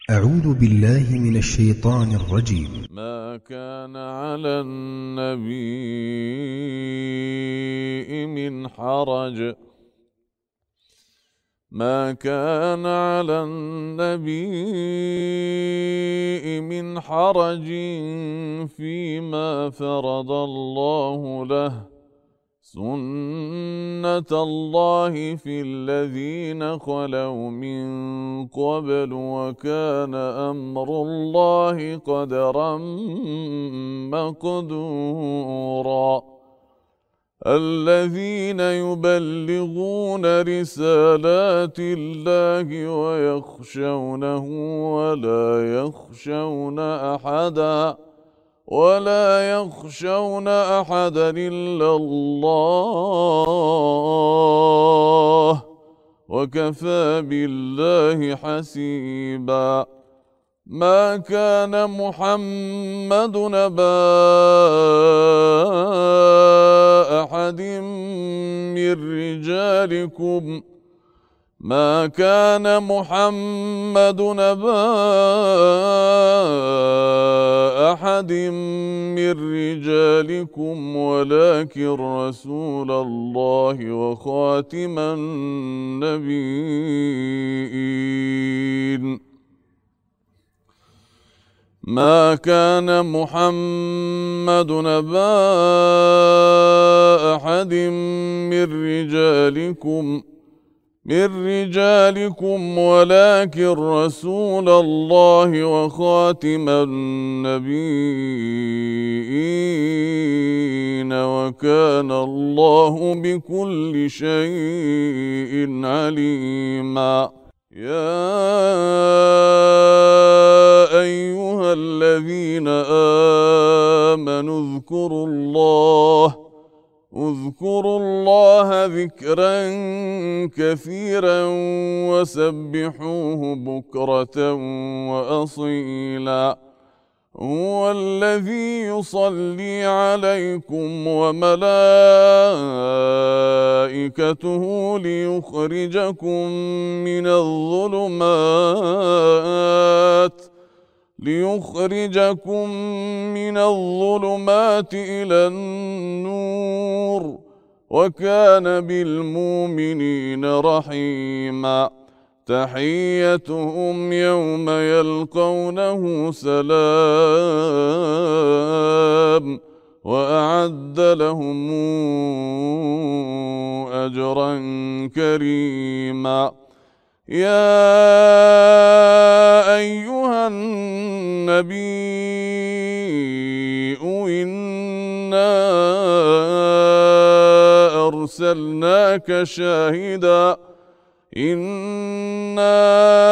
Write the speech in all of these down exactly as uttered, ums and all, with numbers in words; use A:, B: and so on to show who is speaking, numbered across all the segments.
A: أعوذ بالله من الشيطان الرجيم.
B: ما كان على النبي من حرج ما كان على النبي من حرج فيما فرض الله له، سنة الله في الذين خلوا من قبل، وكان أمر الله قدرا مقدورا. الذين يبلغون رسالات الله ويخشونه ولا يخشون أحدا ولا يخشون أحدا إلا الله، وكفى بالله حسيبا. ما كان محمد أبا أحد من رجالكم ما كان محمد أبا أحد من رجالكم ولكن رسول الله وخاتم النبيين. ما كان محمد أبا أحد من رجالكم من رجالكم ولكن رسول الله وخاتم النبيين، وكان الله بكل شيء عليما. يا أيها الذين آمنوا اذكروا الله اذكروا الله ذكرا كثيرا وسبحوه بكرة وأصيلا. هو الذي يصلي عليكم وملائكته ليخرجكم من الظلمات ليخرجكم من الظلمات إلى النور، وكان بالمؤمنين رحيما. تحيتهم يوم يلقونه سلام، وأعد لهم أجرا كريما. يا أيها النبي إنا أرسلناك شاهدا إنا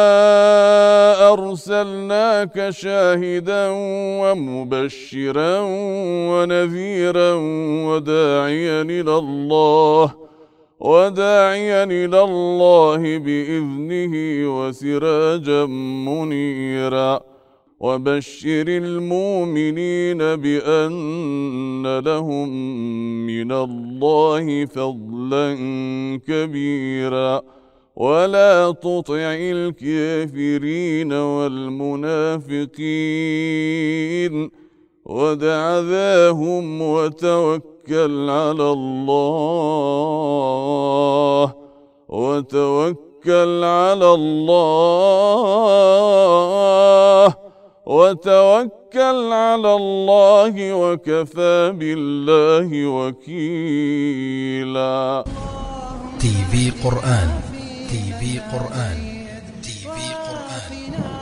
B: أرسلناك شاهدا ومبشرا ونذيرا وداعيا إلى الله وداعيا إلى الله بإذنه وسراجا منيرا. وبشر المؤمنين بأن لهم من الله فضلا كبيرا، ولا تطع الكافرين والمنافقين ودع ذاهم وتوكل على الله وتوكل على الله وتوكل على الله وكفى بالله وكيلا.
A: تي في قرآن تي في قرآن تي في قرآن